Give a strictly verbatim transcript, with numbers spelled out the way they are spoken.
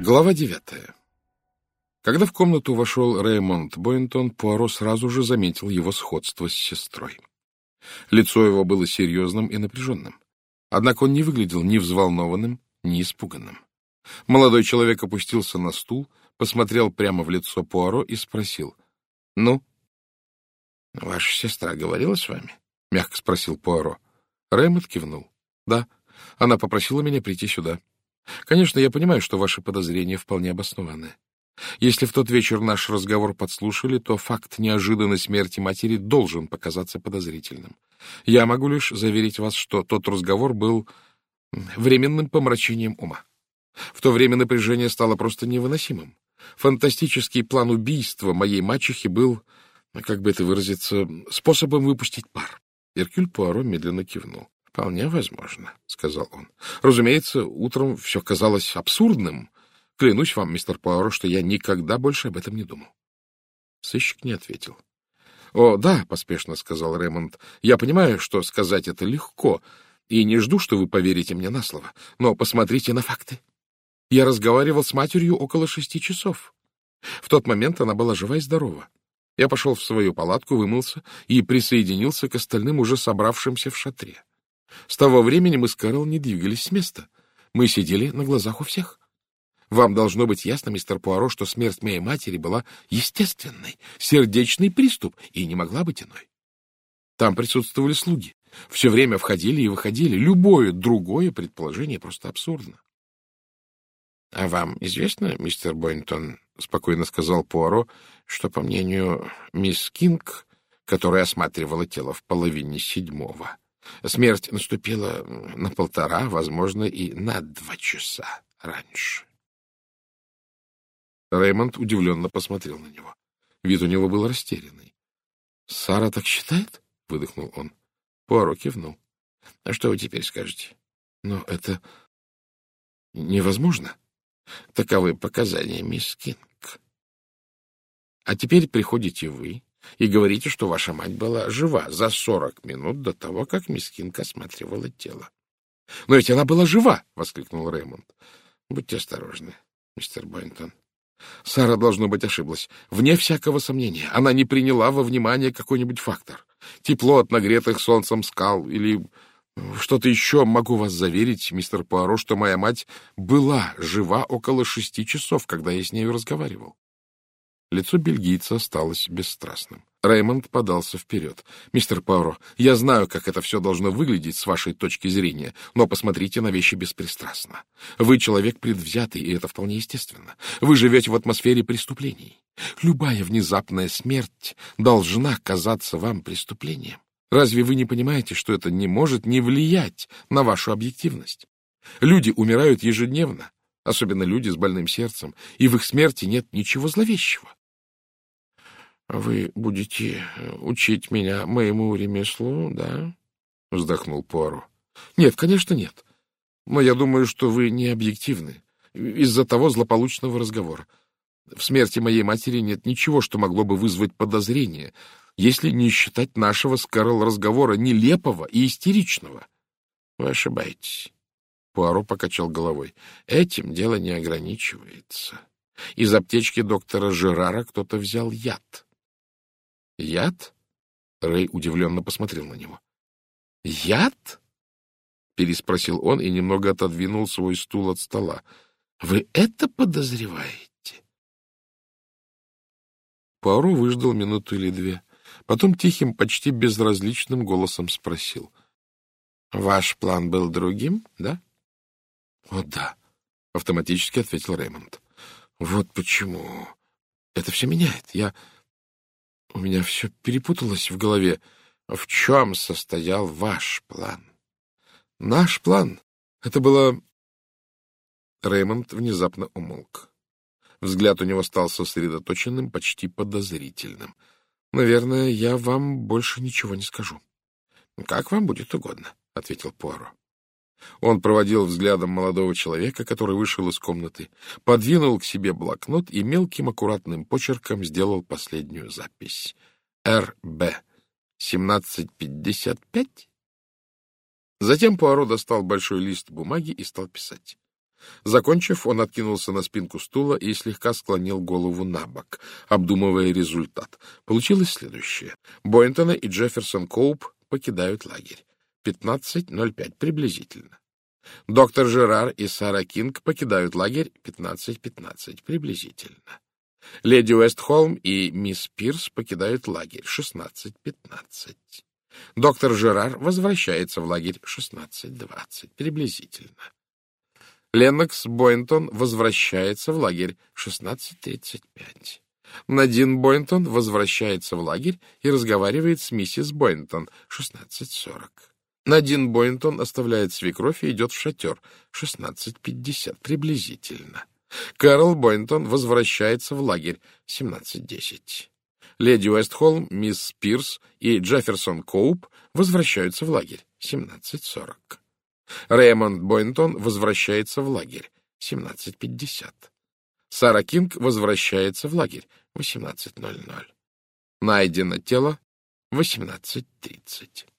Глава девятая. Когда в комнату вошел Реймонд Бойнтон, Пуаро сразу же заметил его сходство с сестрой. Лицо его было серьезным и напряженным. Однако он не выглядел ни взволнованным, ни испуганным. Молодой человек опустился на стул, посмотрел прямо в лицо Пуаро и спросил: — Ну? — Ваша сестра говорила с вами? — мягко спросил Пуаро. Реймонд кивнул. — Да, она попросила меня прийти сюда. Конечно, я понимаю, что ваши подозрения вполне обоснованы. Если в тот вечер наш разговор подслушали, то факт неожиданной смерти матери должен показаться подозрительным. Я могу лишь заверить вас, что тот разговор был временным помрачением ума. В то время напряжение стало просто невыносимым. Фантастический план убийства моей мачехи был, как бы это выразиться, способом выпустить пар. Эркюль Пуаро медленно кивнул. — Вполне возможно, — сказал он. — Разумеется, утром все казалось абсурдным. Клянусь вам, мистер Пуаро, что я никогда больше об этом не думал. Сыщик не ответил. — О, да, — поспешно сказал Реймонд, — я понимаю, что сказать это легко, и не жду, что вы поверите мне на слово. Но посмотрите на факты. Я разговаривал с матерью около шести часов. В тот момент она была жива и здорова. Я пошел в свою палатку, вымылся и присоединился к остальным, уже собравшимся в шатре. С того времени мы с Кэрол не двигались с места. Мы сидели на глазах у всех. Вам должно быть ясно, мистер Пуаро, что смерть моей матери была естественной, сердечный приступ, и не могла быть иной. Там присутствовали слуги. Все время входили и выходили. Любое другое предположение просто абсурдно. — А вам известно, мистер Бойнтон, — спокойно сказал Пуаро, — что, по мнению мисс Кинг, которая осматривала тело в половине седьмого, смерть наступила на полтора, возможно, и на два часа раньше. Реймонд удивленно посмотрел на него. Вид у него был растерянный. — Сара так считает? — выдохнул он. Пуаро кивнул. — А что вы теперь скажете? — Но это невозможно. Таковы показания мисс Кинг. А теперь приходите вы и говорите, что ваша мать была жива за сорок минут до того, как мисс Кинг осматривала тело. — Но ведь она была жива! — воскликнул Реймонд. — Будьте осторожны, мистер Бойнтон. Сара, должно быть, ошиблась. Вне всякого сомнения, она не приняла во внимание какой-нибудь фактор. Тепло от нагретых солнцем скал или что-то еще. Могу вас заверить, мистер Пуаро, что моя мать была жива около шести часов, когда я с нею разговаривал. Лицо бельгийца осталось бесстрастным. Реймонд подался вперед. — Мистер Пуаро, я знаю, как это все должно выглядеть с вашей точки зрения, но посмотрите на вещи беспристрастно. Вы человек предвзятый, и это вполне естественно. Вы живете в атмосфере преступлений. Любая внезапная смерть должна казаться вам преступлением. Разве вы не понимаете, что это не может не влиять на вашу объективность? Люди умирают ежедневно, особенно люди с больным сердцем, и в их смерти нет ничего зловещего. — Вы будете учить меня моему ремеслу, да? — вздохнул Пуаро. — Нет, конечно, нет. Но я думаю, что вы не объективны из-за того злополучного разговора. В смерти моей матери нет ничего, что могло бы вызвать подозрение, если не считать нашего с Кэрол разговора нелепого и истеричного. — Вы ошибаетесь. Пуаро покачал головой. — Этим дело не ограничивается. Из аптечки доктора Жерара кто-то взял яд. — Яд? Рэй удивленно посмотрел на него. — Яд? — переспросил он и немного отодвинул свой стул от стола. — Вы это подозреваете? Пуаро выждал минуту или две. Потом тихим, почти безразличным голосом спросил. — Ваш план был другим, да? — О, да, — автоматически ответил Реймонд. — Вот почему. Это все меняет. Я... У меня все перепуталось в голове. В чем состоял ваш план? Наш план? Это было... Реймонд внезапно умолк. Взгляд у него стал сосредоточенным, почти подозрительным. Наверное, я вам больше ничего не скажу. — Как вам будет угодно, — ответил Пуаро. Он проводил взглядом молодого человека, который вышел из комнаты, подвинул к себе блокнот и мелким аккуратным почерком сделал последнюю запись. Р Б семнадцать пятьдесят пять. Затем Пуаро достал большой лист бумаги и стал писать. Закончив, он откинулся на спинку стула и слегка склонил голову на бок, обдумывая результат. Получилось следующее. Бойнтона и Джефферсон Коуп покидают лагерь. пятнадцать ноль пять приблизительно. Доктор Жерар и Сара Кинг покидают лагерь пятнадцать пятнадцать приблизительно. Леди Уэстхолм и мисс Пирс покидают лагерь шестнадцать пятнадцать. Доктор Жерар возвращается в лагерь шестнадцать двадцать приблизительно. Леннокс Бойнтон возвращается в лагерь шестнадцать тридцать пять. Надин Бойнтон возвращается в лагерь и разговаривает с миссис Бойнтон шестнадцать сорок. Надин Бойнтон оставляет свекровь и идет в шатер шестнадцать пятьдесят приблизительно. Кэрол Бойнтон возвращается в лагерь семнадцать десять. Леди Уэстхолм, мисс Пирс и Джефферсон Коуп возвращаются в лагерь семнадцать сорок. Реймонд Бойнтон возвращается в лагерь семнадцать пятьдесят. Сара Кинг возвращается в лагерь восемнадцать ноль ноль. Найдено тело восемнадцать тридцать.